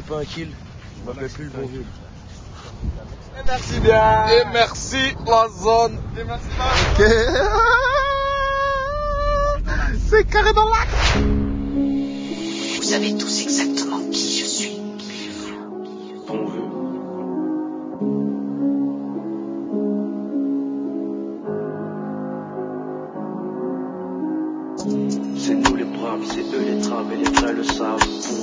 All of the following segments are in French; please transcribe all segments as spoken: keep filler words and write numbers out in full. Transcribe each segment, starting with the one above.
pas un kill, je m'appelle plus le bon vieux. Et merci bien. Et merci la zone. Et merci la zone. C'est carré dans l'axe. Vous savez tous exactement qui je suis. Bon vieux. C'est nous les braves, c'est eux les traves et les vrais le savent.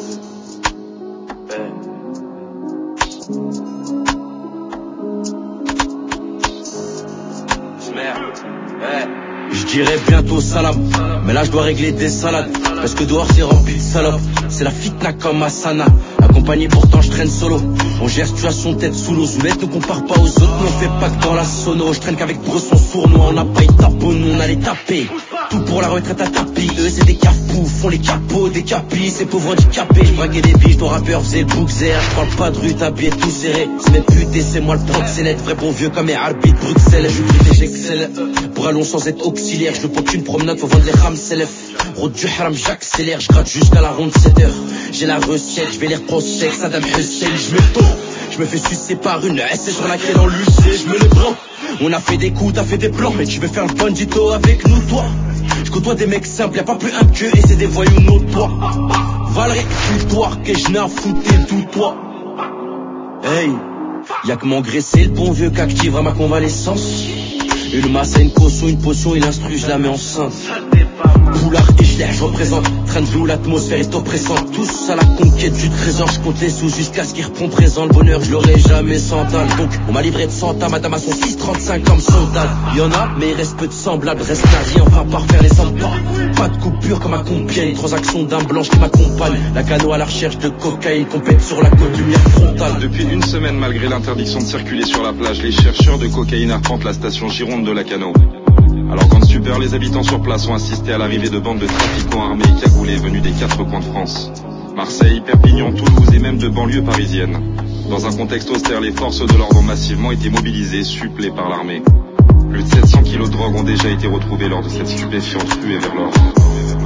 Hey. Merde. Hey. Je dirais bientôt salam, mais là je dois régler des salades. Parce que dehors c'est rempli de salopes. C'est la fitna comme Asana. Accompagné pourtant je traîne solo. On gère situation tête sous l'eau. Zoulette ne compare pas aux autres, mais on fait pas que dans la sono. Je traîne qu'avec Bresson sournois. On n'a pas une tapo, nous on a les tapés. Tout pour la retraite à tapis. Eux c'est des cafous, font les capots, des capis. Ces pauvres handicapés. Je braquais des biches, ton rappeur faisait le bookzer. Je parle pas de rue, t'habillé tout serré. C'est mes putes et c'est moi le proxénète. Vrai bon vieux comme les arbitres Bruxelles. Je brille et j'excelle. Pour allons sans être auxiliaire. Je veux pas qu'une promenade, faut vendre les rams célèbres. Route du haram, j'accélère, je gratte jusqu'à la ronde sept heures. J'ai la recette, je vais les reprosser, Saddam Hussein, je me tôt. Je me fais sucer par une S sur laquelle on lucait, je me les prends. On a fait des coups, t'as fait des plans, mais tu veux faire le bandito avec nous, toi. Je côtoie des mecs simples, y'a pas plus humble que et c'est des voyous notoires. Valérie, futoire, que je n'ai à foutre tout toi. Hey, y'a que m'engraisser le bon vieux qu'activera ma convalescence. Une masse à une caution, une potion, il instrue, je la mets enceinte. Poulard et je je représente. Train de où l'atmosphère est oppressante. Tous à la conquête du trésor, je compte les sous jusqu'à ce qu'ils reprend présent. Le bonheur, je l'aurai jamais sans tal. Donc, on m'a livré de cent à madame à son six trente-cinq comme soldat. Y'en a, mais il reste peu de semblables. Reste à rien, on va par faire les cent pas. Pas de coupure comme à Compiègne. Transaction d'un blanche qui m'accompagne. La cano à la recherche de cocaïne. Compète sur la côte, lumière frontale. Depuis une semaine, malgré l'interdiction de circuler sur la plage, les chercheurs de cocaïne arpentent la station Gironde de la Cano. Alors qu'en stupeur, les habitants sur place ont assisté à l'arrivée de bandes de trafiquants armés et cagoulés venus des quatre coins de France. Marseille, Perpignan, Toulouse et même de banlieues parisiennes. Dans un contexte austère, les forces de l'ordre ont massivement été mobilisées, supplées par l'armée. Plus de sept cents kilos de drogue ont déjà été retrouvés lors de cette stupéfiante ruée vers l'or.